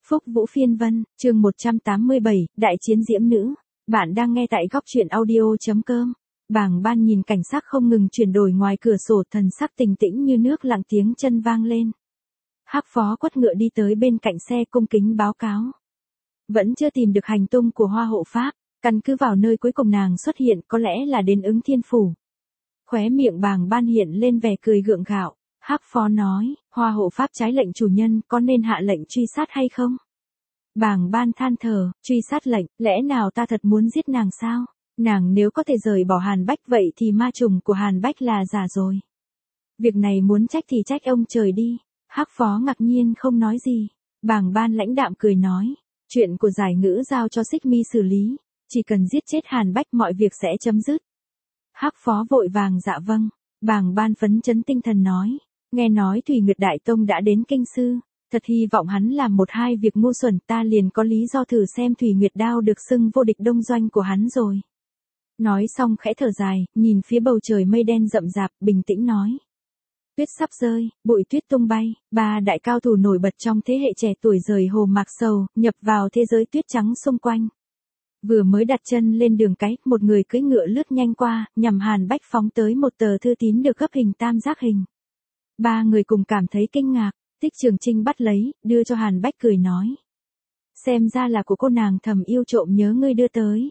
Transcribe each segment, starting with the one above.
Phúc Vũ Phiên Vân, chương 187, Đại chiến diễm nữ. Bạn đang nghe tại góc truyện audio.com. Bàng Ban nhìn cảnh sắc không ngừng chuyển đổi ngoài cửa sổ, thần sắc bình tĩnh như nước lặng, tiếng chân vang lên. Hắc Phó quất ngựa đi tới bên cạnh xe, cung kính báo cáo. Vẫn chưa tìm được hành tung của Hoa Hộ Pháp, căn cứ vào nơi cuối cùng nàng xuất hiện có lẽ là đến Ứng Thiên Phủ. Khóe miệng Bàng Ban hiện lên vẻ cười gượng gạo. Hắc Phó nói, Hoa Hộ Pháp trái lệnh chủ nhân, có nên hạ lệnh truy sát hay không? Bàng Ban than thở, truy sát lệnh, lẽ nào ta thật muốn giết nàng sao? Nàng nếu có thể rời bỏ Hàn Bách vậy thì ma trùng của Hàn Bách là giả rồi. Việc này muốn trách thì trách ông trời đi. Hắc Phó ngạc nhiên không nói gì. Bàng Ban lãnh đạm cười nói, chuyện của giải ngữ giao cho Xích Mi xử lý, chỉ cần giết chết Hàn Bách mọi việc sẽ chấm dứt. Hắc Phó vội vàng dạ vâng. Bàng Ban phấn chấn tinh thần nói, nghe nói Thủy Nguyệt Đại Tông đã đến kinh sư, thật hy vọng hắn làm một hai việc ngu xuẩn, ta liền có lý do thử xem Thủy Nguyệt Đao được xưng vô địch đông doanh của hắn rồi. Nói xong khẽ thở dài, nhìn phía bầu trời mây đen rậm rạp, bình tĩnh nói. Tuyết sắp rơi, bụi tuyết tung bay, ba đại cao thủ nổi bật trong thế hệ trẻ tuổi rời Hồ Mạc Sầu, nhập vào thế giới tuyết trắng xung quanh. Vừa mới đặt chân lên đường cái, một người cưỡi ngựa lướt nhanh qua, nhằm Hàn Bách phóng tới một tờ thư tín được gấp hình tam giác hình. Ba người cùng cảm thấy kinh ngạc, Tích Trường Trinh bắt lấy, đưa cho Hàn Bách cười nói. Xem ra là của cô nàng thầm yêu trộm nhớ ngươi đưa tới.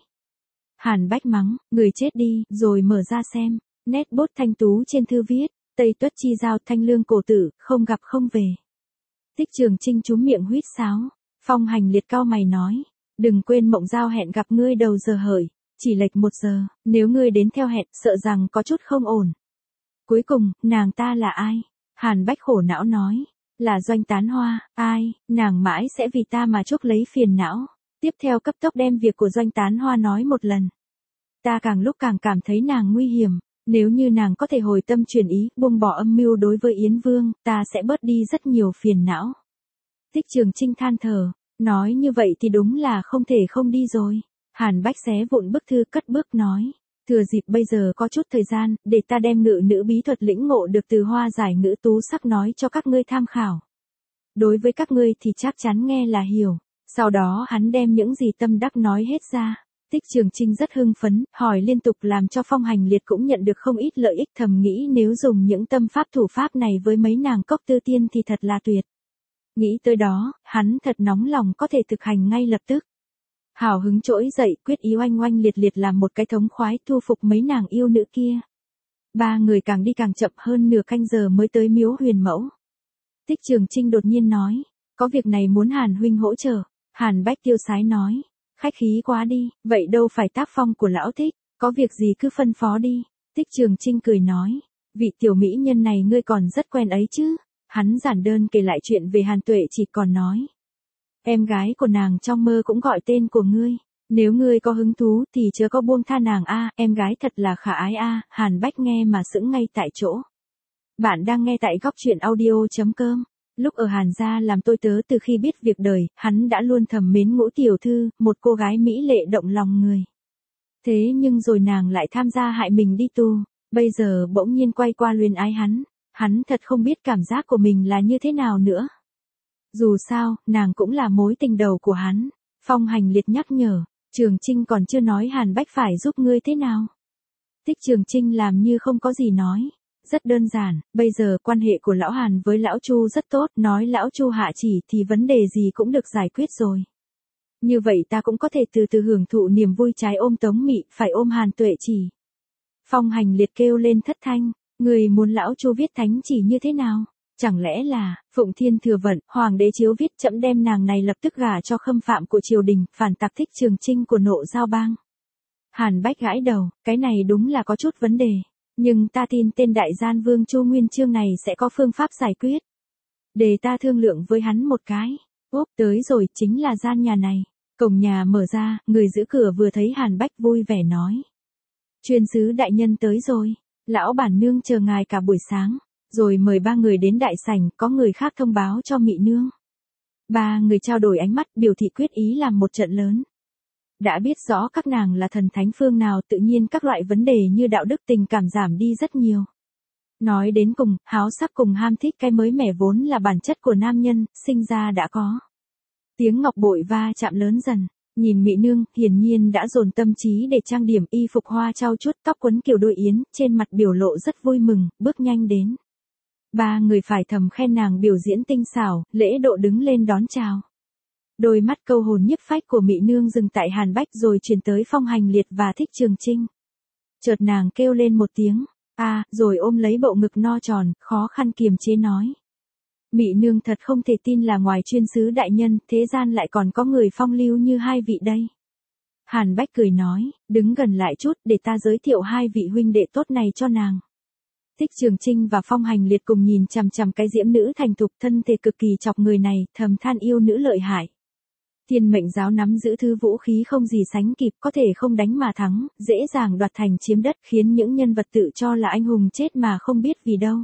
Hàn Bách mắng, người chết đi, rồi mở ra xem, nét bút thanh tú trên thư viết, Tây Tuất chi giao thanh lương cổ tử, không gặp không về. Tích Trường Trinh trúm miệng huýt sáo, Phong Hành Liệt cau mày nói, đừng quên Mộng Giao hẹn gặp ngươi đầu giờ hởi, chỉ lệch 1 giờ, nếu ngươi đến theo hẹn, sợ rằng có chút không ổn. Cuối cùng, nàng ta là ai? Hàn Bách khổ não nói, là Doanh Tán Hoa, ai, nàng mãi sẽ vì ta mà chuốc lấy phiền não. Tiếp theo cấp tốc đem việc của Doanh Tán Hoa nói một lần. Ta càng lúc càng cảm thấy nàng nguy hiểm, nếu như nàng có thể hồi tâm chuyển ý, buông bỏ âm mưu đối với Yến Vương, ta sẽ bớt đi rất nhiều phiền não. Tích Trường Trinh than thở, nói như vậy thì đúng là không thể không đi rồi. Hàn Bách xé vụn bức thư cất bước nói, thừa dịp bây giờ có chút thời gian, để ta đem ngự nữ bí thuật lĩnh ngộ được từ Hoa Giải Ngữ Tú Sắc nói cho các ngươi tham khảo. Đối với các ngươi thì chắc chắn nghe là hiểu. Sau đó hắn đem những gì tâm đắc nói hết ra. Tích Trường Trinh rất hưng phấn, hỏi liên tục làm cho Phong Hành Liệt cũng nhận được không ít lợi ích, thầm nghĩ nếu dùng những tâm pháp thủ pháp này với mấy nàng cốc tư tiên thì thật là tuyệt. Nghĩ tới đó, hắn thật nóng lòng có thể thực hành ngay lập tức. Hào hứng trỗi dậy, quyết ý oanh oanh liệt liệt làm một cái thống khoái thu phục mấy nàng yêu nữ kia. Ba người càng đi càng chậm, hơn nửa canh giờ mới tới miếu Huyền Mẫu. Tích Trường Trinh đột nhiên nói, có việc này muốn Hàn huynh hỗ trợ. Hàn Bách tiêu sái nói, khách khí quá đi, vậy đâu phải tác phong của lão Tích, có việc gì cứ phân phó đi. Tích Trường Trinh cười nói, vị tiểu mỹ nhân này ngươi còn rất quen ấy chứ. Hắn giản đơn kể lại chuyện về Hàn Tuệ, chỉ còn nói, em gái của nàng trong mơ cũng gọi tên của ngươi, nếu ngươi có hứng thú thì chớ có buông tha nàng a, em gái thật là khả ái a. Hàn Bách nghe mà sững ngay tại chỗ. Bạn đang nghe tại góc truyện audio.com. Lúc ở Hàn gia làm tôi tớ, từ khi biết việc đời, hắn đã luôn thầm mến Ngũ tiểu thư, một cô gái mỹ lệ động lòng người. Thế nhưng rồi nàng lại tham gia hại mình đi tù, bây giờ bỗng nhiên quay qua luyến ái hắn thật không biết cảm giác của mình là như thế nào nữa. Dù sao, nàng cũng là mối tình đầu của hắn. Phong Hành Liệt nhắc nhở, Trường Trinh còn chưa nói Hàn Bách phải giúp ngươi thế nào. Tích Trường Trinh làm như không có gì nói. Rất đơn giản, bây giờ quan hệ của lão Hàn với lão Chu rất tốt, nói lão Chu hạ chỉ thì vấn đề gì cũng được giải quyết rồi. Như vậy ta cũng có thể từ từ hưởng thụ niềm vui trái ôm Tống Mị, phải ôm Hàn Tuệ chỉ. Phong Hành Liệt kêu lên thất thanh, người muốn lão Chu viết thánh chỉ như thế nào? Chẳng lẽ là, Phụng Thiên Thừa Vận, Hoàng đế chiếu viết chậm đem nàng này lập tức gả cho khâm phạm của triều đình, phản tặc Thích Trường Trinh của Nộ Giao Bang. Hàn Bách gãi đầu, cái này đúng là có chút vấn đề. Nhưng ta tin tên đại gian vương Chu Nguyên Chương này sẽ có phương pháp giải quyết. Để ta thương lượng với hắn một cái. Úp tới rồi, chính là gian nhà này. Cổng nhà mở ra, người giữ cửa vừa thấy Hàn Bách vui vẻ nói. Chuyên sứ đại nhân tới rồi. Lão bản nương chờ ngài cả buổi sáng. Rồi mời ba người đến đại sảnh, có người khác thông báo cho Mị nương. Ba người trao đổi ánh mắt, biểu thị quyết ý làm một trận lớn. Đã biết rõ các nàng là thần thánh phương nào, tự nhiên các loại vấn đề như đạo đức tình cảm giảm đi rất nhiều. Nói đến cùng, háo sắc cùng ham thích cái mới mẻ vốn là bản chất của nam nhân, sinh ra đã có. Tiếng ngọc bội va chạm lớn dần. Nhìn Mị Nương, hiển nhiên đã dồn tâm trí để trang điểm, y phục hoa trau chuốt, tóc quấn kiểu đuôi yến, trên mặt biểu lộ rất vui mừng, bước nhanh đến. Ba người phải thầm khen nàng biểu diễn tinh xảo, lễ độ đứng lên đón chào. Đôi mắt câu hồn nhiếp phách của Mị Nương dừng tại Hàn Bách rồi chuyển tới Phong Hành Liệt và Thích Trường Chinh. Chợt nàng kêu lên một tiếng, rồi ôm lấy bộ ngực no tròn, khó khăn kiềm chế nói. Mị Nương thật không thể tin là ngoài chuyên sứ đại nhân, thế gian lại còn có người phong lưu như hai vị đây. Hàn Bách cười nói, đứng gần lại chút để ta giới thiệu hai vị huynh đệ tốt này cho nàng. Thích Trường Chinh và Phong Hành Liệt cùng nhìn chằm chằm cái diễm nữ thành thục, thân thể cực kỳ chọc người này, thầm than yêu nữ lợi hại. Thiên Mệnh Giáo nắm giữ thứ vũ khí không gì sánh kịp, có thể không đánh mà thắng, dễ dàng đoạt thành chiếm đất, khiến những nhân vật tự cho là anh hùng chết mà không biết vì đâu.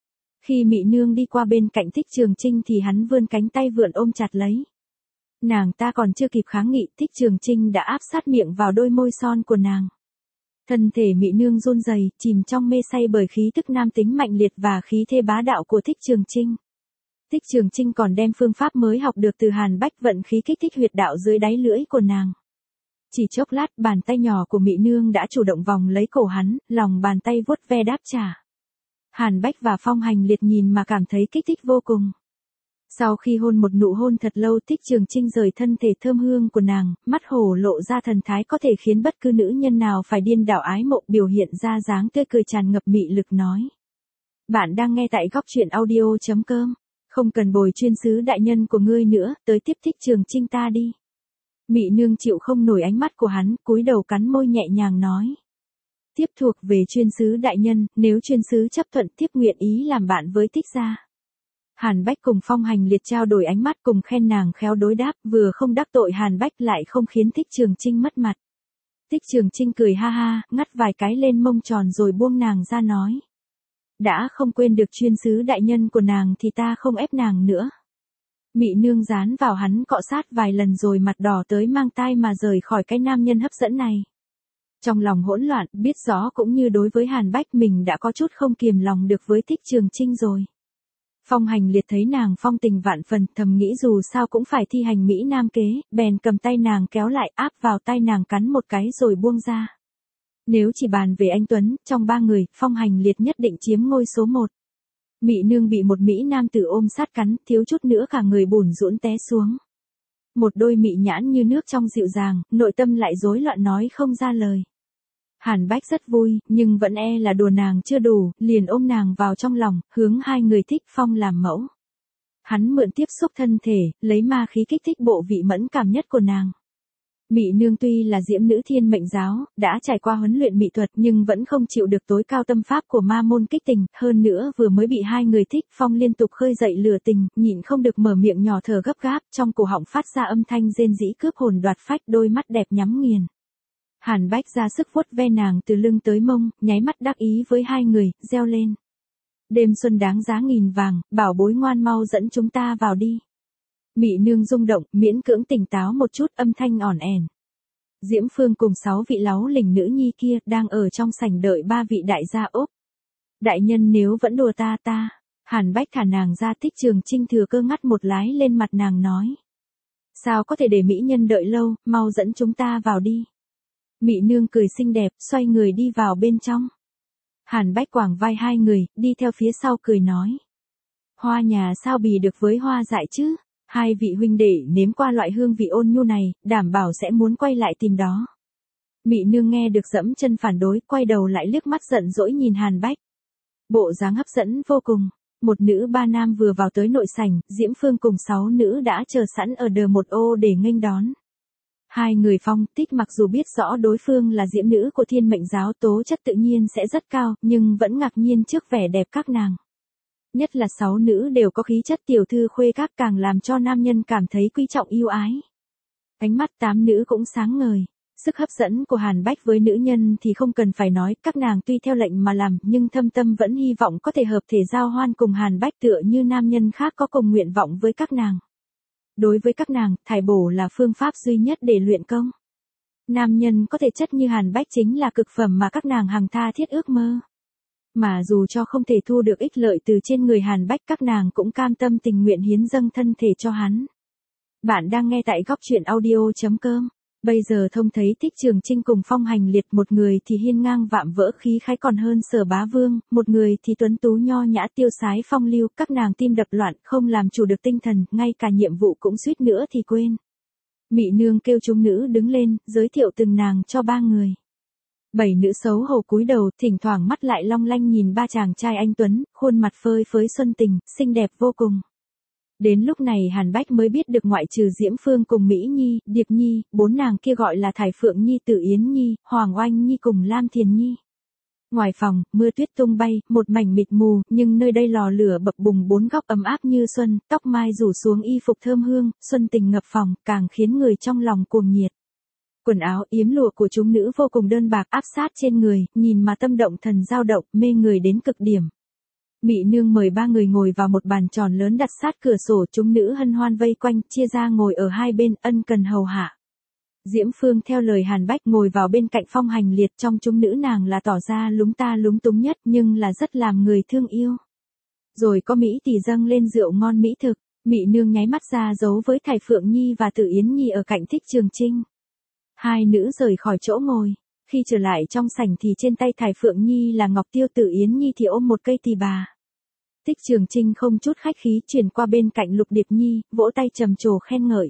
Khi Mị Nương đi qua bên cạnh Thích Trường Chinh thì hắn vươn cánh tay vượn ôm chặt lấy. Nàng ta còn chưa kịp kháng nghị, Thích Trường Chinh đã áp sát miệng vào đôi môi son của nàng. Thân thể Mị Nương run rẩy, chìm trong mê say bởi khí tức nam tính mạnh liệt và khí thế bá đạo của Thích Trường Chinh. Thích Trường Chinh còn đem phương pháp mới học được từ Hàn Bách vận khí kích thích huyệt đạo dưới đáy lưỡi của nàng. Chỉ chốc lát, bàn tay nhỏ của Mị Nương đã chủ động vòng lấy cổ hắn, lòng bàn tay vuốt ve đáp trả. Hàn Bách và Phong Hành Liệt nhìn mà cảm thấy kích thích vô cùng. Sau khi hôn một nụ hôn thật lâu, Thích Trường Chinh rời thân thể thơm hương của nàng, mắt hổ lộ ra thần thái có thể khiến bất cứ nữ nhân nào phải điên đảo ái mộ, biểu hiện ra dáng tươi cười tràn ngập mị lực nói. Bạn đang nghe tại góc truyện audio.com. Không cần bồi chuyên sứ đại nhân của ngươi nữa, tới tiếp Thích Trường Chinh ta đi. Mị Nương chịu không nổi ánh mắt của hắn, cúi đầu cắn môi nhẹ nhàng nói. Tiếp thuộc về chuyên sứ đại nhân, nếu chuyên sứ chấp thuận tiếp nguyện ý làm bạn với Thích gia. Hàn Bách cùng Phong Hành Liệt trao đổi ánh mắt cùng khen nàng khéo đối đáp, vừa không đắc tội Hàn Bách lại không khiến Thích Trường Chinh mất mặt. Thích Trường Chinh cười ha ha, ngắt vài cái lên mông tròn rồi buông nàng ra nói. Đã không quên được chuyên sứ đại nhân của nàng thì ta không ép nàng nữa. Mị Nương dán vào hắn cọ sát vài lần rồi mặt đỏ tới mang tai mà rời khỏi cái nam nhân hấp dẫn này. Trong lòng hỗn loạn, biết rõ cũng như đối với Hàn Bách mình đã có chút không kiềm lòng được với Thích Trường Chinh rồi. Phong Hành Liệt thấy nàng phong tình vạn phần, thầm nghĩ dù sao cũng phải thi hành mỹ nam kế, bèn cầm tay nàng kéo lại áp vào tay nàng cắn một cái rồi buông ra. Nếu chỉ bàn về anh Tuấn, trong ba người, Phong Hành Liệt nhất định chiếm ngôi số 1. Mị Nương bị một mỹ nam tử ôm sát cắn, thiếu chút nữa cả người bủn rũn té xuống. Một đôi mị nhãn như nước trong dịu dàng, nội tâm lại rối loạn nói không ra lời. Hàn Bách rất vui, nhưng vẫn e là đùa nàng chưa đủ, liền ôm nàng vào trong lòng, hướng hai người Thích Phong làm mẫu. Hắn mượn tiếp xúc thân thể, lấy ma khí kích thích bộ vị mẫn cảm nhất của nàng. Mị Nương tuy là diễm nữ Thiên Mệnh Giáo, đã trải qua huấn luyện mỹ thuật nhưng vẫn không chịu được tối cao tâm pháp của ma môn kích tình, hơn nữa vừa mới bị hai người Thích Phong liên tục khơi dậy lửa tình, nhịn không được mở miệng nhỏ thở gấp gáp, trong cổ họng phát ra âm thanh rên rỉ cướp hồn đoạt phách, đôi mắt đẹp nhắm nghiền. Hàn Bách ra sức vuốt ve nàng từ lưng tới mông, nháy mắt đắc ý với hai người, reo lên. Đêm xuân đáng giá nghìn vàng, bảo bối ngoan mau dẫn chúng ta vào đi. Mị Nương rung động, miễn cưỡng tỉnh táo một chút, âm thanh ỏn ẻn. Diễm Phương cùng 6 vị láu lình nữ nhi kia đang ở trong sảnh đợi 3 vị đại gia Úc. Đại nhân nếu vẫn đùa ta. Hàn Bách thả nàng ra. Thích Trường Chinh thừa cơ ngắt một lái lên mặt nàng nói. Sao có thể để mỹ nhân đợi lâu, mau dẫn chúng ta vào đi. Mị Nương cười xinh đẹp, xoay người đi vào bên trong. Hàn Bách quàng vai hai người, đi theo phía sau cười nói. Hoa nhà sao bì được với hoa dại chứ? Hai vị huynh đệ nếm qua loại hương vị ôn nhu này, đảm bảo sẽ muốn quay lại tìm đó. Mị Nương nghe được dẫm chân phản đối, quay đầu lại liếc mắt giận dỗi nhìn Hàn Bách. Bộ dáng hấp dẫn vô cùng. Một nữ ba nam vừa vào tới nội sảnh, Diễm Phương cùng 6 nữ đã chờ sẵn ở đờ một ô để nghênh đón. Hai người Phong Tích mặc dù biết rõ đối phương là diễm nữ của Thiên Mệnh Giáo, tố chất tự nhiên sẽ rất cao, nhưng vẫn ngạc nhiên trước vẻ đẹp các nàng. Nhất là 6 nữ đều có khí chất tiểu thư khuê các, càng làm cho nam nhân cảm thấy quý trọng yêu ái. Ánh mắt 8 nữ cũng sáng ngời. Sức hấp dẫn của Hàn Bách với nữ nhân thì không cần phải nói, các nàng tuy theo lệnh mà làm, nhưng thâm tâm vẫn hy vọng có thể hợp thể giao hoan cùng Hàn Bách, tựa như nam nhân khác có cùng nguyện vọng với các nàng. Đối với các nàng, thải bổ là phương pháp duy nhất để luyện công. Nam nhân có thể chất như Hàn Bách chính là cực phẩm mà các nàng hằng tha thiết ước mơ. Mà dù cho không thể thu được ích lợi từ trên người Hàn Bách, các nàng cũng cam tâm tình nguyện hiến dâng thân thể cho hắn. Bạn đang nghe tại góc truyện audio.com. Bây giờ thông thấy Thích Trường Chinh cùng Phong Hành Liệt, một người thì hiên ngang vạm vỡ khí khái còn hơn Sở Bá Vương, một người thì tuấn tú nho nhã tiêu sái phong lưu, các nàng tim đập loạn, không làm chủ được tinh thần, ngay cả nhiệm vụ cũng suýt nữa thì quên. Mị nương kêu chúng nữ đứng lên, giới thiệu từng nàng cho ba người. 7 nữ xấu hổ cúi đầu, thỉnh thoảng mắt lại long lanh nhìn ba chàng trai anh tuấn, khuôn mặt phơi phới xuân tình, xinh đẹp vô cùng. Đến lúc này Hàn Bách mới biết được ngoại trừ Diễm Phương cùng Mỹ Nhi, Điệp Nhi, 4 nàng kia gọi là Thải Phượng Nhi, Tử Yến Nhi, Hoàng Oanh Nhi cùng Lam Thiền Nhi. Ngoài phòng, mưa tuyết tung bay, một mảnh mịt mù, nhưng nơi đây lò lửa bập bùng, 4 góc ấm áp như xuân, tóc mai rủ xuống, y phục thơm hương, xuân tình ngập phòng, càng khiến người trong lòng cuồng nhiệt. Quần áo yếm lụa của chúng nữ vô cùng đơn bạc áp sát trên người, nhìn mà tâm động thần dao động, mê người đến cực điểm. Mị nương mời ba người ngồi vào một bàn tròn lớn đặt sát cửa sổ, chúng nữ hân hoan vây quanh, chia ra ngồi ở hai bên, ân cần hầu hạ. Diễm Phương theo lời Hàn Bách ngồi vào bên cạnh Phong Hành Liệt, trong chúng nữ nàng là tỏ ra lúng ta lúng túng nhất nhưng là rất làm người thương yêu. Rồi có Mỹ tỷ dâng lên rượu ngon mỹ thực, Mị nương nháy mắt ra dấu với Thải Phượng Nhi và Tử Yến Nhi ở cạnh Thích Trường Chinh. Hai nữ rời khỏi chỗ ngồi, khi trở lại trong sảnh thì trên tay Thải Phượng Nhi là ngọc tiêu, Tử Yến Nhi thì ôm một cây tỳ bà. Thích Trường Chinh không chút khách khí chuyển qua bên cạnh Lục Điệp Nhi, vỗ tay trầm trồ khen ngợi.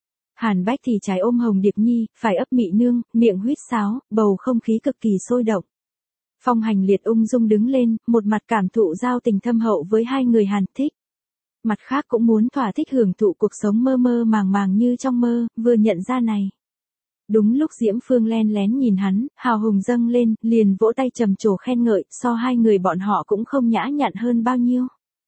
Hàn Bách thì trái ôm Hồng Điệp Nhi, phải ấp Mị nương, miệng huýt sáo, bầu không khí cực kỳ sôi động. Phong Hành Liệt ung dung đứng lên, một mặt cảm thụ giao tình thâm hậu với hai người Hàn thích. Mặt khác cũng muốn thỏa thích hưởng thụ cuộc sống mơ mơ màng màng như trong mơ, vừa nhận ra này. Đúng lúc Diễm Phương len lén nhìn hắn, hào hùng dâng lên, liền vỗ tay trầm trồ khen ngợi, so hai người bọn họ cũng không nhã nhặn hơn bao nhiêu.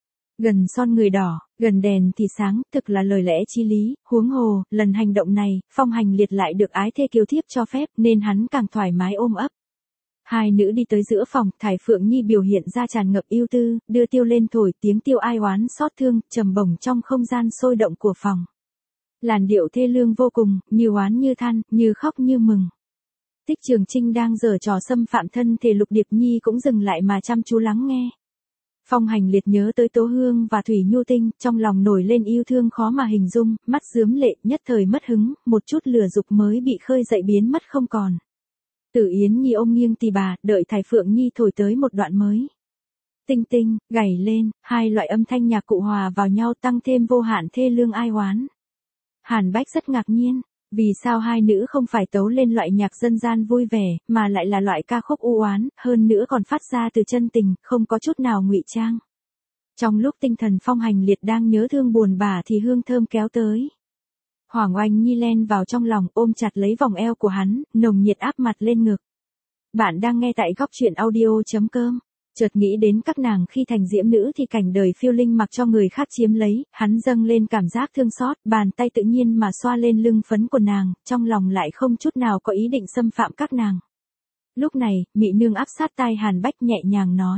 Gần son người đỏ, gần đèn thì sáng, thực là lời lẽ chí lý, huống hồ, lần hành động này, Phong Hành Liệt lại được ái thê kiều thiếp cho phép, nên hắn càng thoải mái ôm ấp. Hai nữ đi tới giữa phòng, Thải Phượng Nhi biểu hiện ra tràn ngập ưu tư, đưa tiêu lên thổi, tiếng tiêu ai oán xót thương, trầm bổng trong không gian sôi động của phòng. Làn điệu thê lương vô cùng, như oán như than, như khóc như mừng. Thích Trường Chinh đang giở trò xâm phạm thân thể Lục Điệp Nhi cũng dừng lại mà chăm chú lắng nghe. Phong Hành Liệt nhớ tới Tố Hương và Thủy Nhu Tinh, trong lòng nổi lên yêu thương khó mà hình dung, mắt rướm lệ, nhất thời mất hứng, một chút lửa dục mới bị khơi dậy biến mất không còn. Tử Yến Nhi ôm nghiêng tỳ bà, đợi Thải Phượng Nhi thổi tới một đoạn mới. Tinh tinh, gảy lên, hai loại âm thanh nhạc cụ hòa vào nhau tăng thêm vô hạn thê lương ai oán. Hàn Bách rất ngạc nhiên, vì sao hai nữ không phải tấu lên loại nhạc dân gian vui vẻ, mà lại là loại ca khúc u oán, hơn nữa còn phát ra từ chân tình, không có chút nào ngụy trang. Trong lúc tinh thần Phong Hành Liệt đang nhớ thương buồn bã thì hương thơm kéo tới. Hoàng Oanh Nhi len vào trong lòng, ôm chặt lấy vòng eo của hắn, nồng nhiệt áp mặt lên ngực. Bạn đang nghe tại góc truyện audio.com. Chợt nghĩ đến các nàng khi thành diễm nữ thì cảnh đời phiêu linh mặc cho người khác chiếm lấy, hắn dâng lên cảm giác thương xót, bàn tay tự nhiên mà xoa lên lưng phấn của nàng, trong lòng lại không chút nào có ý định xâm phạm các nàng. Lúc này, Mị nương áp sát tai Hàn Bách nhẹ nhàng nói.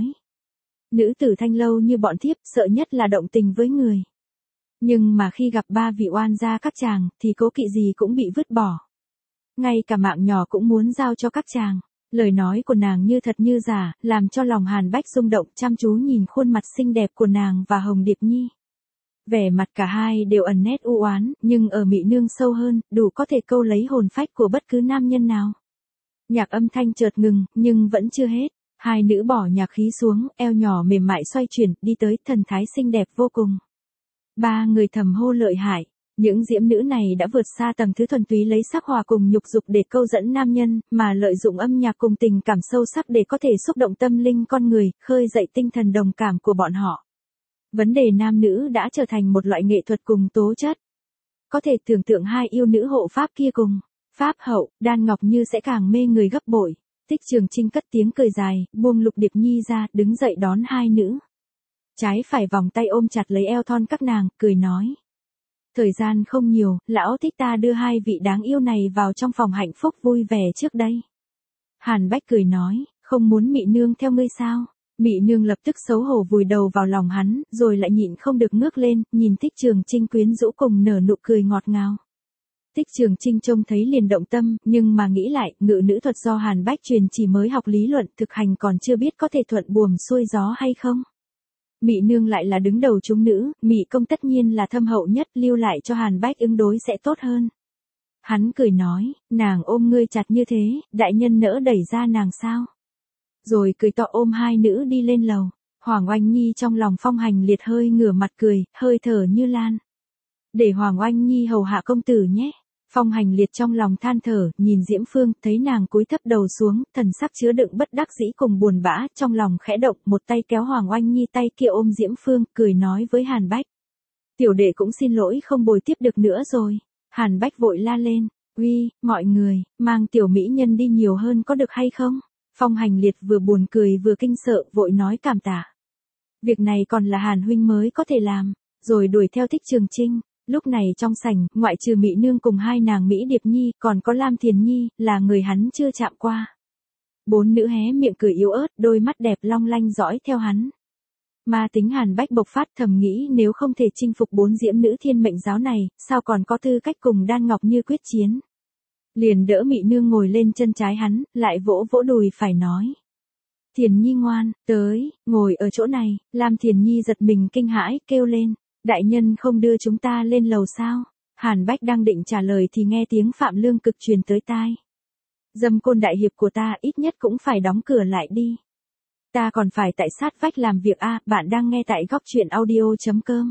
Nữ tử thanh lâu như bọn thiếp, sợ nhất là động tình với người. Nhưng mà khi gặp ba vị oan gia các chàng, thì cố kỵ gì cũng bị vứt bỏ. Ngay cả mạng nhỏ cũng muốn giao cho các chàng. Lời nói của nàng như thật như giả, làm cho lòng Hàn Bách rung động, chăm chú nhìn khuôn mặt xinh đẹp của nàng và Hồng Điệp Nhi. Vẻ mặt cả hai đều ẩn nét u oán, nhưng ở Mị nương sâu hơn, đủ có thể câu lấy hồn phách của bất cứ nam nhân nào. Nhạc âm thanh chợt ngừng, nhưng vẫn chưa hết. Hai nữ bỏ nhạc khí xuống, eo nhỏ mềm mại xoay chuyển, đi tới, thần thái xinh đẹp vô cùng. Ba người thầm hô lợi hại. Những diễm nữ này đã vượt xa tầng thứ thuần túy lấy sắc hòa cùng nhục dục để câu dẫn nam nhân, mà lợi dụng âm nhạc cùng tình cảm sâu sắc để có thể xúc động tâm linh con người, khơi dậy tinh thần đồng cảm của bọn họ. Vấn đề nam nữ đã trở thành một loại nghệ thuật cùng tố chất. Có thể tưởng tượng hai yêu nữ hộ pháp kia cùng, pháp hậu, đan ngọc như sẽ càng mê người gấp bội. Thích Trường Chinh cất tiếng cười dài, buông Lục Điệp Nhi ra, đứng dậy đón hai nữ. Trái phải vòng tay ôm chặt lấy eo thon các nàng, cười nói. Thời gian không nhiều, lão thích ta đưa hai vị đáng yêu này vào trong phòng hạnh phúc vui vẻ trước đây. Hàn Bách cười nói, không muốn Mị nương theo ngươi sao? Mị nương lập tức xấu hổ vùi đầu vào lòng hắn, rồi lại nhịn không được ngước lên, nhìn Thích Trường Chinh quyến rũ cùng nở nụ cười ngọt ngào. Thích Trường Chinh trông thấy liền động tâm, nhưng mà nghĩ lại, ngự nữ thuật do Hàn Bách truyền chỉ mới học lý luận, thực hành còn chưa biết có thể thuận buồm xuôi gió hay không. Mị nương lại là đứng đầu chúng nữ, Mị công tất nhiên là thâm hậu nhất, lưu lại cho Hàn Bách ứng đối sẽ tốt hơn. Hắn cười nói, nàng ôm ngươi chặt như thế, đại nhân nỡ đẩy ra nàng sao? Rồi cười to ôm hai nữ đi lên lầu. Hoàng Oanh Nhi trong lòng Phong Hành Liệt hơi ngửa mặt cười, hơi thở như lan. Để Hoàng Oanh Nhi hầu hạ công tử nhé. Phong Hành Liệt trong lòng than thở, nhìn Diễm Phương, thấy nàng cúi thấp đầu xuống, thần sắc chứa đựng bất đắc dĩ cùng buồn bã, trong lòng khẽ động, một tay kéo Hoàng Oanh Nhi tay kia ôm Diễm Phương, cười nói với Hàn Bách. Tiểu đệ cũng xin lỗi không bồi tiếp được nữa rồi. Hàn Bách vội la lên, uy, mọi người, mang tiểu mỹ nhân đi nhiều hơn có được hay không? Phong Hành Liệt vừa buồn cười vừa kinh sợ, vội nói cảm tạ. Việc này còn là Hàn huynh mới có thể làm, rồi đuổi theo Thích Trường Trinh. Lúc này trong sảnh, ngoại trừ Mị nương cùng hai nàng Mỹ Điệp Nhi, còn có Lam Thiền Nhi, là người hắn chưa chạm qua. Bốn nữ hé miệng cười yếu ớt, đôi mắt đẹp long lanh dõi theo hắn. Ma tính Hàn Bách bộc phát, thầm nghĩ nếu không thể chinh phục bốn diễm nữ thiên mệnh giáo này, sao còn có tư cách cùng Đan Ngọc Như quyết chiến. Liền đỡ Mị nương ngồi lên chân trái hắn, lại vỗ vỗ đùi phải nói. Thiền Nhi ngoan, tới, ngồi ở chỗ này. Lam Thiền Nhi giật mình kinh hãi, kêu lên. Đại nhân không đưa chúng ta lên lầu sao? Hàn Bách đang định trả lời thì nghe tiếng Phạm Lương Cực truyền tới tai. Dâm côn đại hiệp của ta ít nhất cũng phải đóng cửa lại đi. Ta còn phải tại sát vách làm việc a. Bạn đang nghe tại góc truyện audio.com.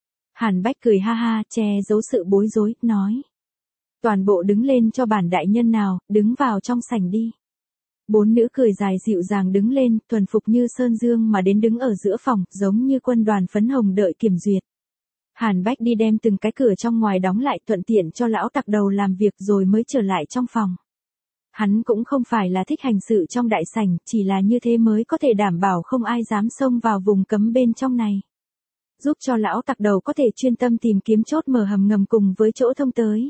Hàn Bách cười ha ha, che giấu sự bối rối, nói. Toàn bộ đứng lên cho bản đại nhân nào, đứng vào trong sảnh đi. Bốn nữ cười dài dịu dàng đứng lên, thuần phục như sơn dương mà đến đứng ở giữa phòng, giống như quân đoàn phấn hồng đợi kiểm duyệt. Hàn Bách đi đem từng cái cửa trong ngoài đóng lại, thuận tiện cho lão tặc đầu làm việc rồi mới trở lại trong phòng. Hắn cũng không phải là thích hành sự trong đại sảnh, chỉ là như thế mới có thể đảm bảo không ai dám xông vào vùng cấm bên trong này. Giúp cho lão tặc đầu có thể chuyên tâm tìm kiếm chốt mở hầm ngầm cùng với chỗ thông tới.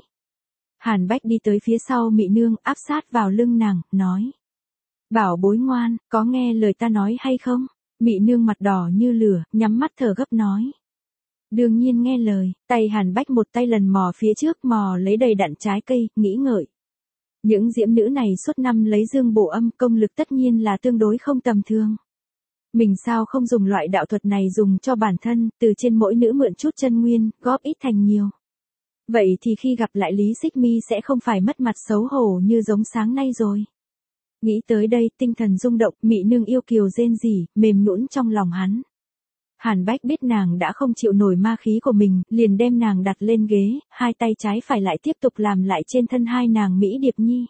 Hàn Bách đi tới phía sau Mị nương, áp sát vào lưng nàng, nói. Bảo bối ngoan, có nghe lời ta nói hay không? Mị nương mặt đỏ như lửa, nhắm mắt thở gấp nói. Đương nhiên nghe lời, tay Hàn Bách một tay lần mò phía trước mò lấy đầy đặn trái cây, nghĩ ngợi. Những diễm nữ này suốt năm lấy dương bổ âm, công lực tất nhiên là tương đối không tầm thường. Mình sao không dùng loại đạo thuật này dùng cho bản thân, từ trên mỗi nữ mượn chút chân nguyên, góp ít thành nhiều. Vậy thì khi gặp lại Lý Xích Mi sẽ không phải mất mặt xấu hổ như giống sáng nay rồi. Nghĩ tới đây, tinh thần rung động, Mị nương yêu kiều rên rỉ, mềm nhũn trong lòng hắn. Hàn Bách biết nàng đã không chịu nổi ma khí của mình, liền đem nàng đặt lên ghế, hai tay trái phải lại tiếp tục làm lại trên thân hai nàng Mỹ Điệp Nhi.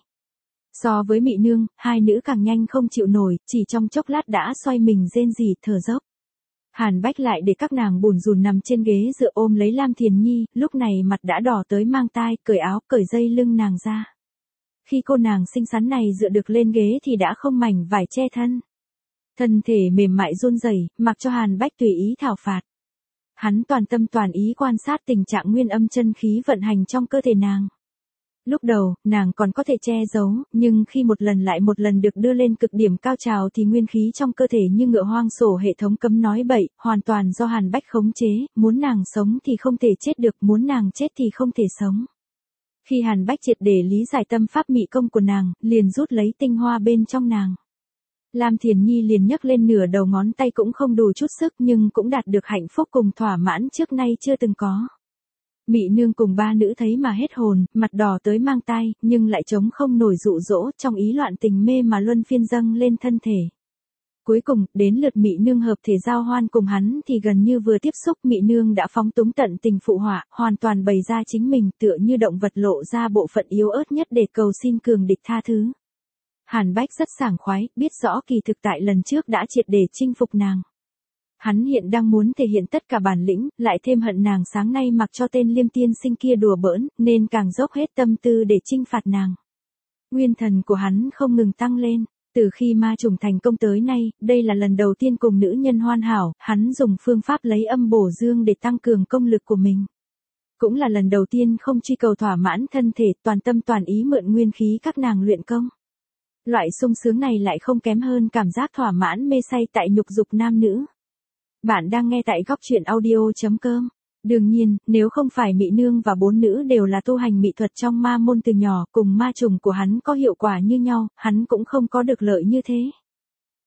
So với Mị nương, hai nữ càng nhanh không chịu nổi, chỉ trong chốc lát đã xoay mình rên rỉ thở dốc. Hàn Bách lại để các nàng bùn rùn nằm trên ghế dựa ôm lấy Lam Thiền Nhi, lúc này mặt đã đỏ tới mang tai, cởi áo, cởi dây lưng nàng ra. Khi cô nàng xinh xắn này dựa được lên ghế thì đã không mảnh vải che thân. Thân thể mềm mại run rẩy, mặc cho Hàn Bách tùy ý thảo phạt. Hắn toàn tâm toàn ý quan sát tình trạng nguyên âm chân khí vận hành trong cơ thể nàng. Lúc đầu, nàng còn có thể che giấu, nhưng khi một lần lại một lần được đưa lên cực điểm cao trào thì nguyên khí trong cơ thể như ngựa hoang sổ hệ thống cấm nói bậy, hoàn toàn do Hàn Bách khống chế, muốn nàng sống thì không thể chết được, muốn nàng chết thì không thể sống. Khi Hàn Bách triệt để lý giải tâm pháp mị công của nàng, liền rút lấy tinh hoa bên trong nàng. Lam Thiền Nhi liền nhấc lên nửa đầu ngón tay cũng không đủ chút sức nhưng cũng đạt được hạnh phúc cùng thỏa mãn trước nay chưa từng có. Mị nương cùng ba nữ thấy mà hết hồn, mặt đỏ tới mang tai, nhưng lại chống không nổi dụ dỗ, trong ý loạn tình mê mà luân phiên dâng lên thân thể. Cuối cùng, đến lượt Mị nương hợp thể giao hoan cùng hắn thì gần như vừa tiếp xúc Mị nương đã phóng túng tận tình phụ họa, hoàn toàn bày ra chính mình tựa như động vật lộ ra bộ phận yếu ớt nhất để cầu xin cường địch tha thứ. Hàn Bách rất sảng khoái, biết rõ kỳ thực tại lần trước đã triệt để chinh phục nàng. Hắn hiện đang muốn thể hiện tất cả bản lĩnh, lại thêm hận nàng sáng nay mặc cho tên Liêm tiên sinh kia đùa bỡn, nên càng dốc hết tâm tư để chinh phạt nàng. Nguyên thần của hắn không ngừng tăng lên. Từ khi ma trùng thành công tới nay, đây là lần đầu tiên cùng nữ nhân hoàn hảo, hắn dùng phương pháp lấy âm bổ dương để tăng cường công lực của mình. Cũng là lần đầu tiên không truy cầu thỏa mãn thân thể, toàn tâm toàn ý mượn nguyên khí các nàng luyện công. Loại sung sướng này lại không kém hơn cảm giác thỏa mãn mê say tại nhục dục nam nữ. Bạn đang nghe tại góc truyện audio.com. Đương nhiên, nếu không phải Mị nương và bốn nữ đều là tu hành mỹ thuật trong ma môn từ nhỏ, cùng ma trùng của hắn có hiệu quả như nhau, hắn cũng không có được lợi như thế.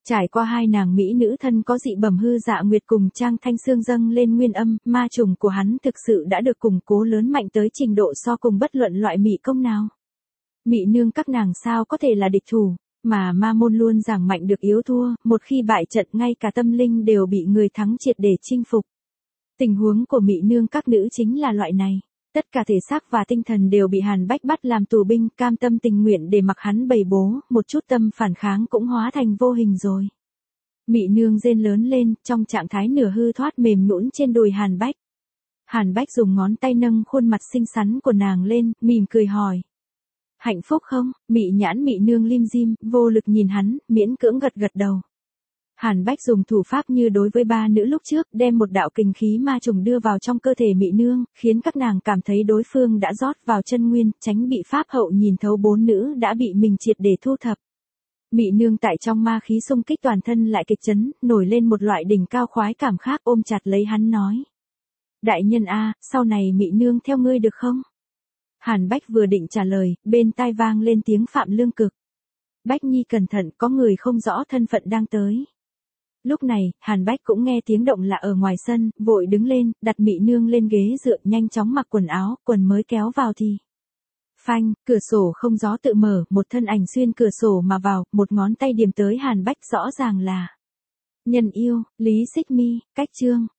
Trải qua hai nàng mỹ nữ thân có dị bẩm hư dạ nguyệt cùng Trang Thanh Sương dâng lên nguyên âm, ma trùng của hắn thực sự đã được củng cố lớn mạnh tới trình độ so cùng bất luận loại mỹ công nào. Mỹ nương các nàng sao có thể là địch thủ, mà ma môn luôn giảng mạnh được yếu thua, một khi bại trận ngay cả tâm linh đều bị người thắng triệt để chinh phục. Tình huống của mỹ nương các nữ chính là loại này. Tất cả thể xác và tinh thần đều bị Hàn Bách bắt làm tù binh, cam tâm tình nguyện để mặc hắn bầy bố, một chút tâm phản kháng cũng hóa thành vô hình rồi. Mị nương rên lớn lên, trong trạng thái nửa hư thoát mềm nhũn trên đùi Hàn Bách. Hàn Bách dùng ngón tay nâng khuôn mặt xinh xắn của nàng lên, mỉm cười hỏi. Hạnh phúc không? Mị nhãn mị nương lim dim, vô lực nhìn hắn, miễn cưỡng gật gật đầu. Hàn Bách dùng thủ pháp như đối với ba nữ lúc trước, đem một đạo kình khí ma trùng đưa vào trong cơ thể mị nương, khiến các nàng cảm thấy đối phương đã rót vào chân nguyên, tránh bị pháp hậu nhìn thấu bốn nữ đã bị mình triệt để thu thập. Mị nương tại trong ma khí xung kích toàn thân lại kịch chấn, nổi lên một loại đỉnh cao khoái cảm khác, ôm chặt lấy hắn nói. Đại nhân a, sau này mị nương theo ngươi được không? Hàn Bách vừa định trả lời, bên tai vang lên tiếng Phạm Lương Cực. Bách Nhi cẩn thận, có người không rõ thân phận đang tới. Lúc này, Hàn Bách cũng nghe tiếng động lạ ở ngoài sân, vội đứng lên, đặt mị nương lên ghế dựa, nhanh chóng mặc quần áo, quần mới kéo vào thì. Phanh, cửa sổ không gió tự mở, một thân ảnh xuyên cửa sổ mà vào, một ngón tay điểm tới Hàn Bách, rõ ràng là Nhân yêu, Lý Xích Mi, cách chương.